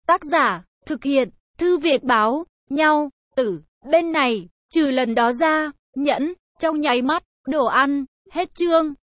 Tác giả, thực hiện, Thư viện báo, nhau, tử, bên này, trừ lần đó ra, nhẫn, trong nháy mắt, đồ ăn, hết chương.